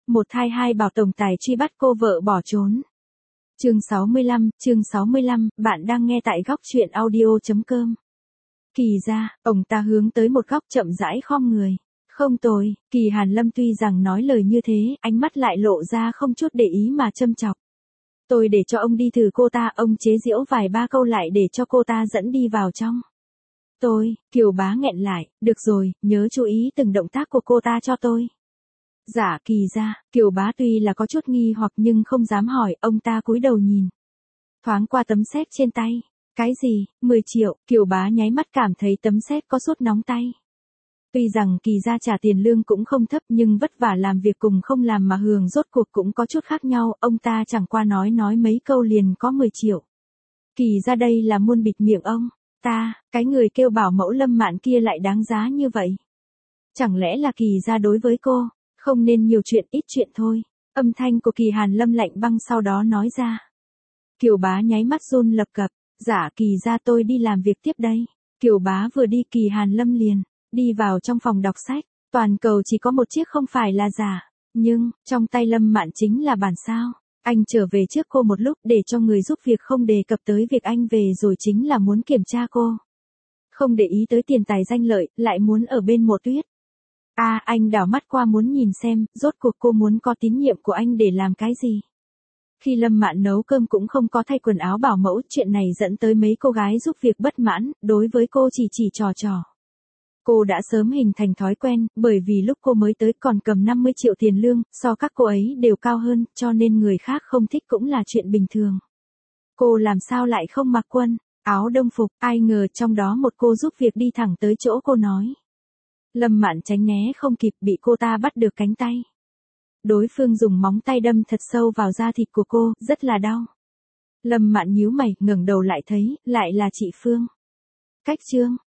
một thai hai bảo tổng tài truy bắt cô vợ bỏ trốn. Chương 65, bạn đang nghe tại góc truyện audio.com. Kỳ ra, ông ta hướng tới một góc chậm rãi khom người. Không tồi, Kỳ Hàn Lâm tuy rằng nói lời như thế, ánh mắt lại lộ ra không chút để ý mà châm chọc. Tôi để cho ông đi thử cô ta, ông chế giễu vài ba câu lại để cho cô ta dẫn đi vào trong. Kiều Bá nghẹn lại, được rồi, nhớ chú ý từng động tác của cô ta cho tôi. Dạ Kỳ ra, Kiều Bá tuy là có chút nghi hoặc nhưng không dám hỏi, ông ta cúi đầu nhìn. Thoáng qua tấm séc trên tay. Cái gì, 10 triệu, Kiều Bá nháy mắt cảm thấy tấm séc có sốt nóng tay. Tuy rằng Kỳ ra trả tiền lương cũng không thấp nhưng vất vả làm việc cùng không làm mà hưởng rốt cuộc cũng có chút khác nhau, ông ta chẳng qua nói mấy câu liền có 10 triệu. Kỳ ra đây là muốn bịt miệng ông. Cái người kêu bảo mẫu Lâm Mạn kia lại đáng giá như vậy. Chẳng lẽ là Kỳ ra đối với cô, không nên nhiều chuyện ít chuyện thôi. Âm thanh của Kỳ Hàn Lâm lạnh băng sau đó nói ra. Kiều Bá nháy mắt run lập cập, dạ Kỳ ra tôi đi làm việc tiếp đây. Kiều Bá vừa đi Kỳ Hàn Lâm liền, đi vào trong phòng đọc sách, toàn cầu chỉ có một chiếc không phải là giả, nhưng, trong tay Lâm Mạn chính là bản sao. Anh trở về trước cô một lúc để cho người giúp việc không đề cập tới việc anh về rồi chính là muốn kiểm tra cô. Không để ý tới tiền tài danh lợi, lại muốn ở bên Mộ Tuyết. Anh đảo mắt qua muốn nhìn xem, rốt cuộc cô muốn có tín nhiệm của anh để làm cái gì. Khi Lâm Mạn nấu cơm cũng không có thay quần áo bảo mẫu, chuyện này dẫn tới mấy cô gái giúp việc bất mãn, đối với cô chỉ trò. Cô đã sớm hình thành thói quen, bởi vì lúc cô mới tới còn cầm 50 triệu tiền lương, so các cô ấy đều cao hơn, cho nên người khác không thích cũng là chuyện bình thường. Cô làm sao lại không mặc quần áo đông phục, ai ngờ trong đó một cô giúp việc đi thẳng tới chỗ cô nói. Lâm Mạn tránh né không kịp, bị cô ta bắt được cánh tay. Đối phương dùng móng tay đâm thật sâu vào da thịt của cô, rất là đau. Lâm Mạn nhíu mày, ngẩng đầu lại thấy, lại là chị Phương. Cách Trương,